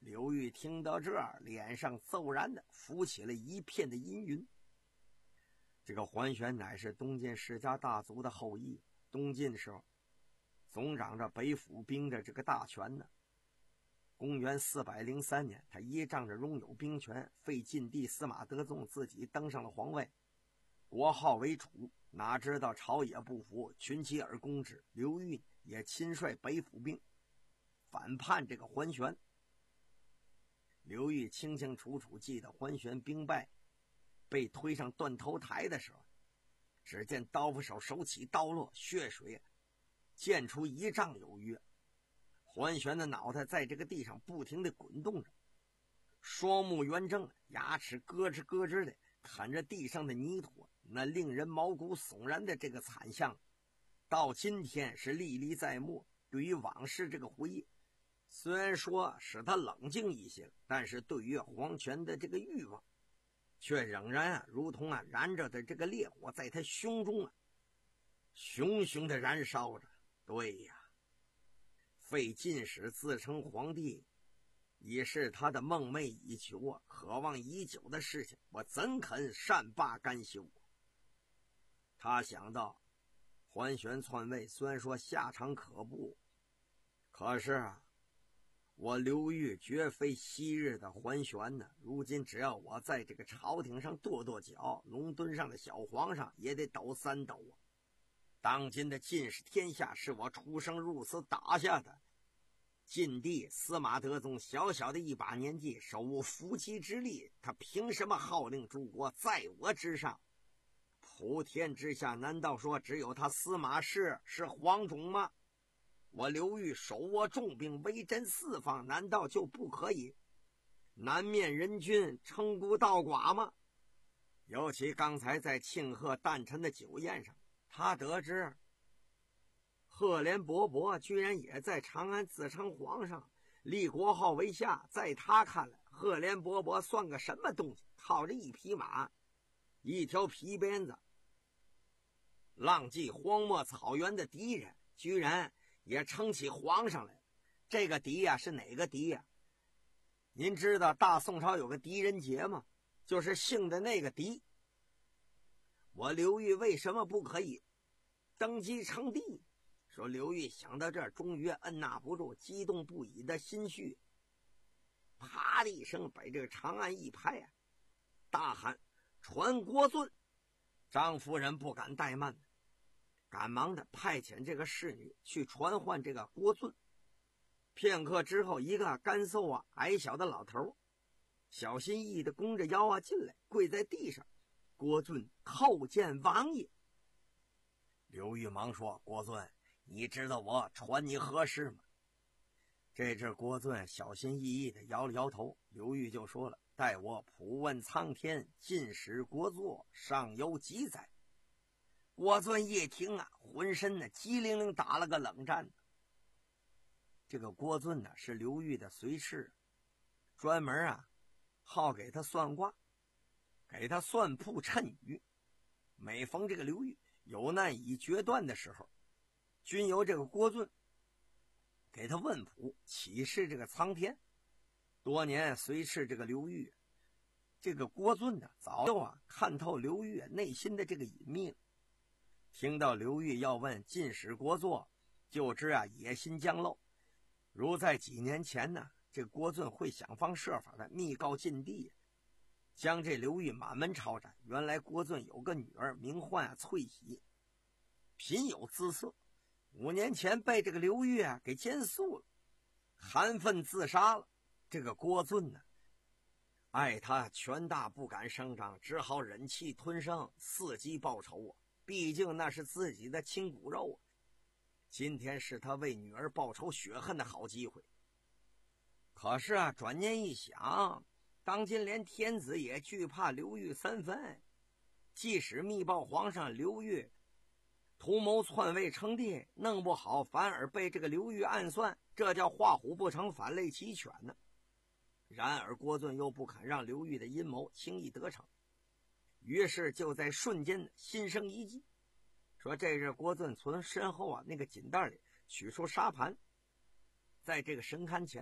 刘裕听到这儿，脸上骤然的浮起了一片的阴云。这个桓玄乃是东晋世家大族的后裔，东晋的时候总掌着北府兵的这个大权呢。公元四百零三年，他依仗着拥有兵权，废晋帝司马德宗，自己登上了皇位，国号为楚。哪知道朝野不服，群起而攻之。刘裕也亲率北府兵反叛这个桓玄。刘裕清清楚楚记得桓玄兵败，被推上断头台的时候，只见刀斧手手起刀落，血水溅出一丈有余。桓玄的脑袋在这个地上不停地滚动着，双目圆睁，牙齿咯吱咯吱的啃着地上的泥土，那令人毛骨悚然的这个惨象，到今天是历历在目。对于往事这个回忆，虽然说使他冷静一些，但是对于皇权的这个欲望，却仍然啊，如同啊燃着的这个烈火，在他胸中啊，熊熊的燃烧着。对呀，废晋史自称皇帝，已是他的梦寐以求啊，渴望已久的事情，我怎肯善罢甘休？他想到，桓玄篡位虽然说下场可怖，可是啊，我刘裕绝非昔日的桓玄呢。如今只要我在这个朝廷上跺跺脚，龙墩上的小皇上也得抖三抖啊。当今的晋室天下是我出生入死打下的，晋帝司马德宗小小的一把年纪，手无缚鸡之力，他凭什么号令诸国，在我之上？普天之下，难道说只有他司马氏是皇种吗？我刘裕手握重兵，威震四方，难道就不可以南面人君，称孤道寡吗？尤其刚才在庆贺诞辰的酒宴上，他得知赫连勃勃居然也在长安自称皇上，立国号为下。在他看来，赫连勃勃算个什么东西？靠着一匹马，一条皮鞭子，浪迹荒漠草原的敌人，居然也称起皇上来。这个敌呀、啊、是哪个敌呀、啊？您知道大宋朝有个狄仁杰吗？就是姓的那个狄。我刘裕为什么不可以登基称帝？说刘裕想到这儿，终于按捺不住激动不已的心绪，啪的一声把这个长安一拍啊，大喊：传国尊！张夫人不敢怠慢，赶忙的派遣这个侍女去传唤这个国尊。片刻之后，一个干瘦啊矮小的老头小心翼翼的弓着腰啊进来，跪在地上：国尊叩见王爷。刘裕忙说：国尊，你知道我传你何事吗？这只国尊小心翼翼的摇了摇头。刘裕就说了：待我普问苍天，晋史国祚尚有几载？国尊一听啊，浑身呢机灵灵打了个冷战。这个国尊呢是刘裕的随侍，专门啊好给他算卦，给他算卜谶语。每逢这个刘裕有难已决断的时候，均由这个国尊给他问卜，启示这个苍天。多年随侍这个刘裕，这个国尊呢早就啊看透刘裕内心的这个隐秘了。听到刘裕要问晋史国祚，就知啊野心将露。如在几年前呢，这个国尊会想方设法的密告晋帝，将这刘裕满门抄斩。原来国尊有个女儿，名唤啊翠喜，品有姿色，五年前被这个刘裕啊给奸宿了，含愤自杀了。这个国尊呢，爱他权大不敢声张，只好忍气吞声，伺机报仇啊。毕竟那是自己的亲骨肉啊。今天是他为女儿报仇雪恨的好机会。可是啊，转念一想，当今连天子也惧怕刘裕三分，即使密报皇上刘裕图谋篡位称帝，弄不好反而被这个刘裕暗算，这叫画虎不成反类齐犬呢。然而国尊又不肯让刘裕的阴谋轻易得逞，于是就在瞬间心生一计，说这日国尊从身后啊那个锦袋里取出沙盘，在这个神龛前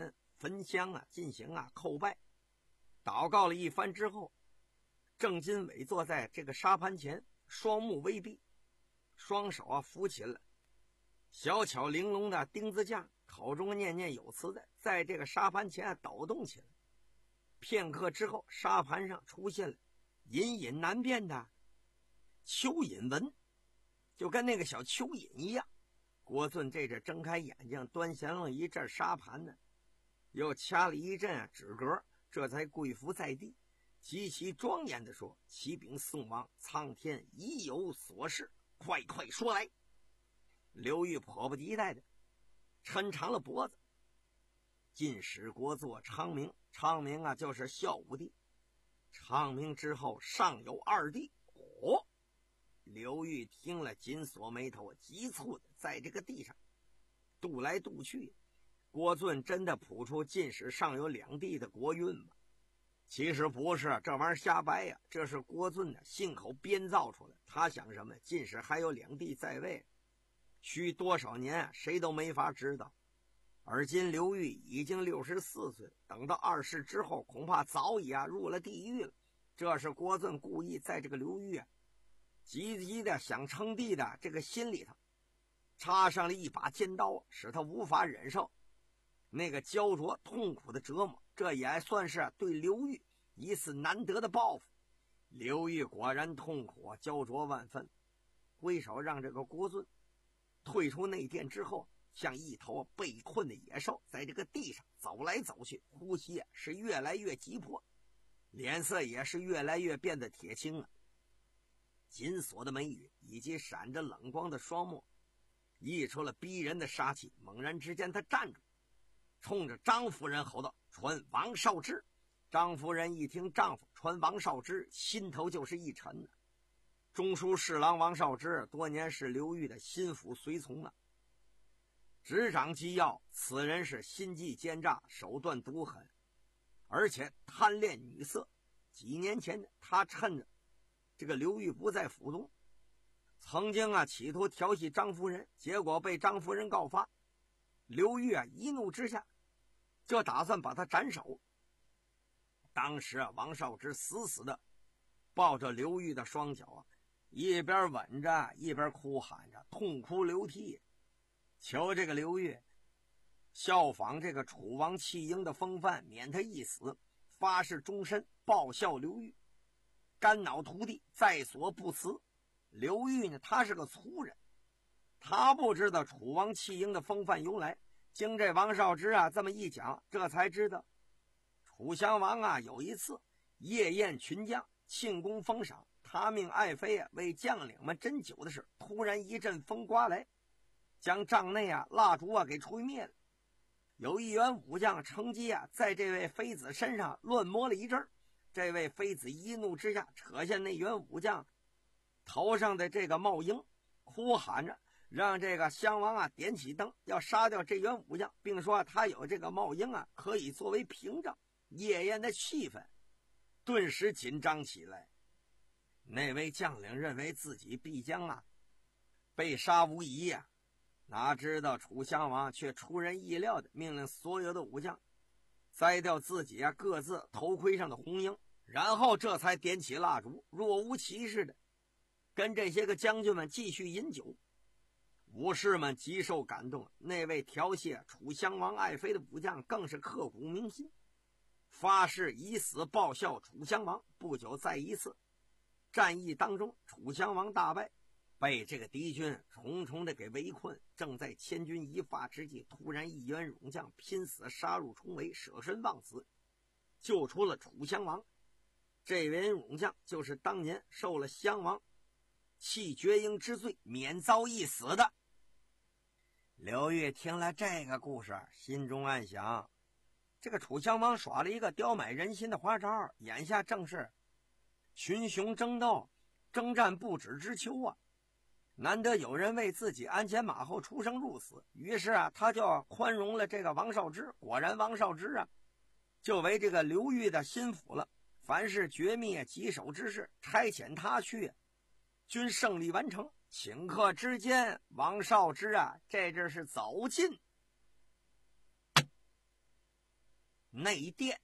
焚香啊，进行啊叩拜，祷告了一番之后，郑经纬坐在这个沙盘前，双目微闭，双手啊扶起了小巧玲珑的钉子架，口中念念有词的在这个沙盘前啊抖动起来。片刻之后，沙盘上出现了隐隐难辨的蚯蚓纹，就跟那个小蚯蚓一样。郭汛这阵睁开眼睛，端详了一阵沙盘呢，又掐了一阵纸格，这才跪伏在地，极其庄严地说：“启禀宋王，苍天已有所示，快快说来。”刘裕迫不及待的抻长了脖子。晋使国作昌明，昌明啊就是孝武帝，昌明之后尚有二帝。哦，刘裕听了，紧锁眉头，急促的在这个地上踱来踱去。郭汛真的谱出晋史尚有两帝的国运吗？其实不是，这玩意儿瞎掰呀、啊！这是郭汛的信口编造出来。他想什么？晋史还有两帝在位，需多少年谁都没法知道。而今刘裕已经六十四岁，等到二世之后，恐怕早已啊入了地狱了。这是郭汛故意在这个刘裕啊急急的想称帝的这个心里头插上了一把尖刀，使他无法忍受那个焦灼痛苦的折磨。这也算是对刘裕一次难得的报复。刘裕果然痛苦焦灼万分，挥手让这个郭汛退出内殿之后，像一头被困的野兽，在这个地上走来走去，呼吸是越来越急迫，脸色也是越来越变得铁青了。紧锁的眉宇以及闪着冷光的双目溢出了逼人的杀气。猛然之间他站住，冲着张夫人吼道：“传王少之！”张夫人一听丈夫传王少之，心头就是一沉呢。中书侍郎王少之多年是刘裕的心腹随从啊，执掌机要，此人是心计奸诈，手段毒狠，而且贪恋女色。几年前他趁着这个刘裕不在府中，曾经啊企图调戏张夫人，结果被张夫人告发。刘裕啊一怒之下就打算把他斩首。当时啊王少之死死的抱着刘裕的双脚啊，一边吻着一边哭喊着，痛哭流涕，求这个刘裕效仿这个楚王弃婴的风范，免他一死，发誓终身报效刘裕，肝脑涂地，在所不辞。刘裕呢，他是个粗人，他不知道楚王弃婴的风范由来。经这王少之啊这么一讲，这才知道楚襄王啊有一次夜宴群将，庆功封赏，他命爱妃啊为将领们斟酒的时，突然一阵风刮来，将帐内啊蜡烛啊给吹灭了。有一员武将乘机啊在这位妃子身上乱摸了一阵，这位妃子一怒之下扯下那员武将头上的这个帽缨，哭喊着让这个襄王啊点起灯，要杀掉这员武将，并说他有这个帽缨啊可以作为屏障。夜宴的气氛顿时紧张起来。那位将领认为自己必将啊被杀无疑啊，哪知道楚襄王却出人意料的命令所有的武将摘掉自己啊各自头盔上的红缨，然后这才点起蜡烛，若无其事的跟这些个将军们继续饮酒。武士们极受感动，那位调戏楚襄王爱妃的武将更是刻骨铭心，发誓以死报效楚襄王。不久在一次战役当中，楚襄王大败，被这个敌军重重的给围困。正在千钧一发之际，突然一员勇将拼死杀入重围，舍身忘死，救出了楚襄王。这员勇将就是当年受了襄王弃绝婴之罪免遭一死的。刘裕听了这个故事，心中暗想，这个楚襄王耍了一个刁买人心的花招，眼下正是群雄争斗，征战不止之秋啊，难得有人为自己鞍前马后出生入死，于是啊他就宽容了这个王少之。果然王少之啊就为这个刘裕的心腹了，凡是绝灭棘手之事差遣他去，均胜利完成。顷刻之间，王少之啊这阵是走近内电。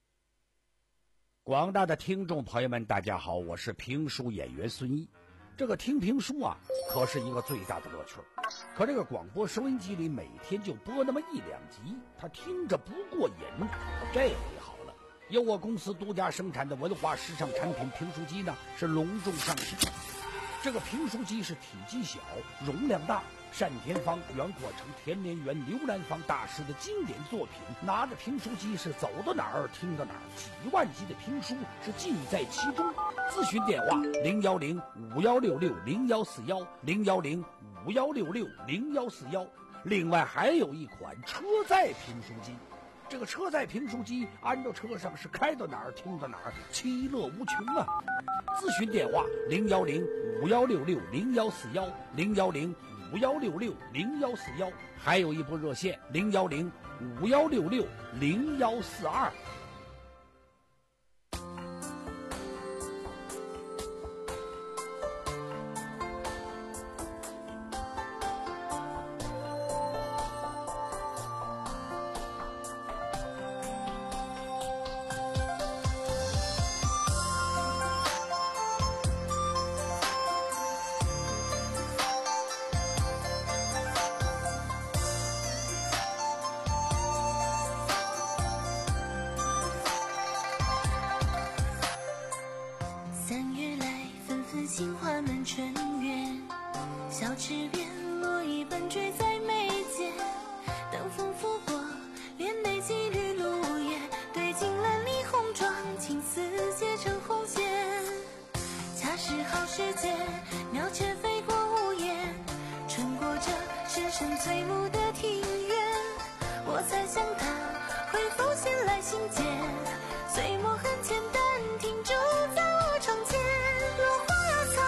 广大的听众朋友们，大家好，我是评书演员孙一。这个听评书啊，可是一个最大的乐趣。可这个广播收音机里每天就播那么一两集，他听着不过瘾。这回好了，由我公司独家生产的文化时尚产品评书机呢，是隆重上市。这个评书机是体积小，容量大，单田芳、袁阔成、田连元、刘兰芳大师的经典作品，拿着评书机是走到哪儿听到哪儿，几万集的评书是尽在其中。咨询电话零幺零五幺六六零幺四幺零幺零五幺六六零幺四幺。另外还有一款车载评书机，这个车载评书机安到车上是开到哪儿听到哪儿，其乐无穷啊！咨询电话零幺零五幺六六零幺四幺零幺零五幺六六零幺四幺，还有一部热线零幺零五幺六六零幺四二。 杏花满春园，小池边落一半坠在眉间。等风拂过，帘内几缕露叶，对镜蓝里红妆，青丝结成红线。恰是好时节，鸟雀飞过屋檐，穿过这深深翠幕的庭院。我猜想他会否先来信件，岁末很简单，停驻在我窗前。落花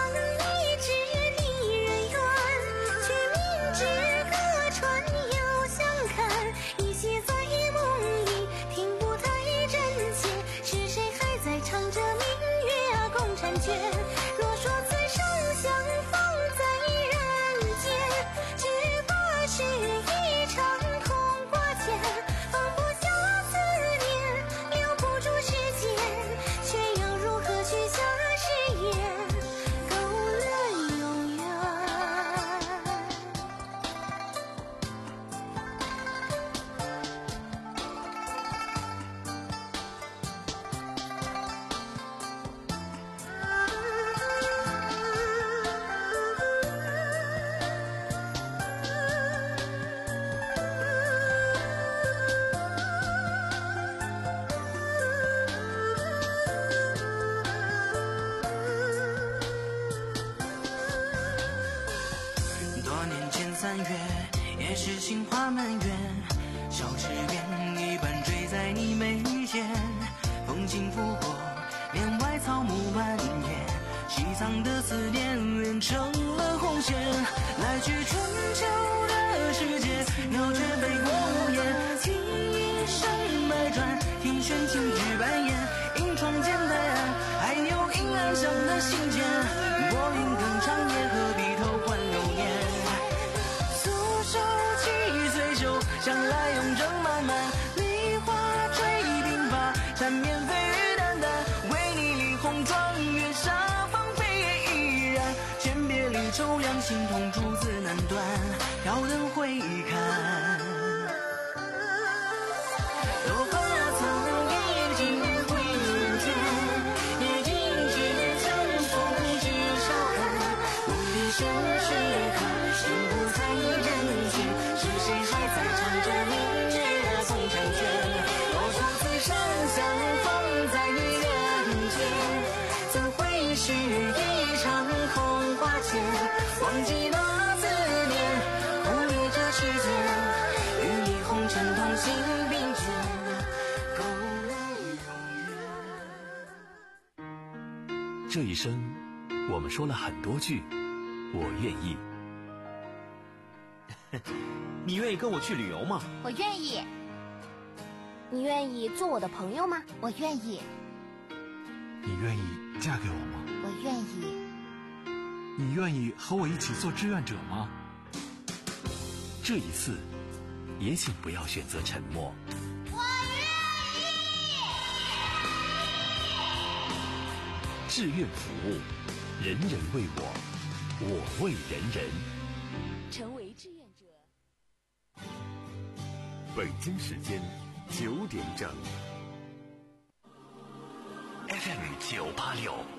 三月，也是杏花满园，小池边一半坠在你眉间。风轻拂过，帘外草木蔓延，西藏的思念连成了红线。来去春秋的世界，鸟雀飞过屋檐，听一声百转，听弦轻枝扮演，银窗间的岸，还有阴暗上的信件。拨云更长，夜何必偷换流年？手起随手，向来永正满满，梨花坠鬓发，缠绵飞雨淡淡，为你立红妆，月下芳菲依然。诀别离愁凉，心痛逐字难断，挑灯会看。落花曾已经回天，也尽是相逢之少看。梦里深是看，心不在意人间，是谁还在唱着明日共婵娟？若说此生相逢在人间，怎会是一场空花间？忘记那思念，忽略这世间，与你红尘同行并肩，勾勒永远。 这一生，我们说了很多句我愿意。 你愿意跟我去旅游吗？ 我愿意。你愿意做我的朋友吗？我愿意。 你愿意嫁给我吗？ 我愿意。 你愿意和我一起做志愿者吗？ 这一次，也请不要选择沉默。 我愿意。 志愿服务，人人为我，我为人人。 成为志愿者。 北京时间九点整。F M 九八六。